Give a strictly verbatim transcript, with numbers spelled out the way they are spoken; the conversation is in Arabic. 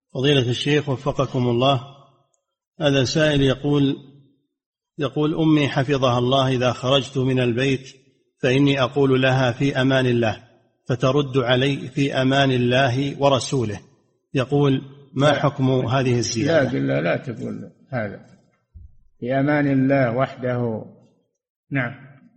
فضيلة الشيخ وفقكم الله، هذا سائل يقول يقول أمي حفظها الله إذا خرجت من البيت فإني أقول لها في أمان الله، فترد علي في أمان الله ورسوله. يقول ما حكم هذه الزيادة؟ لا لا لا تقول هذا، في أمان الله وحده. نعم.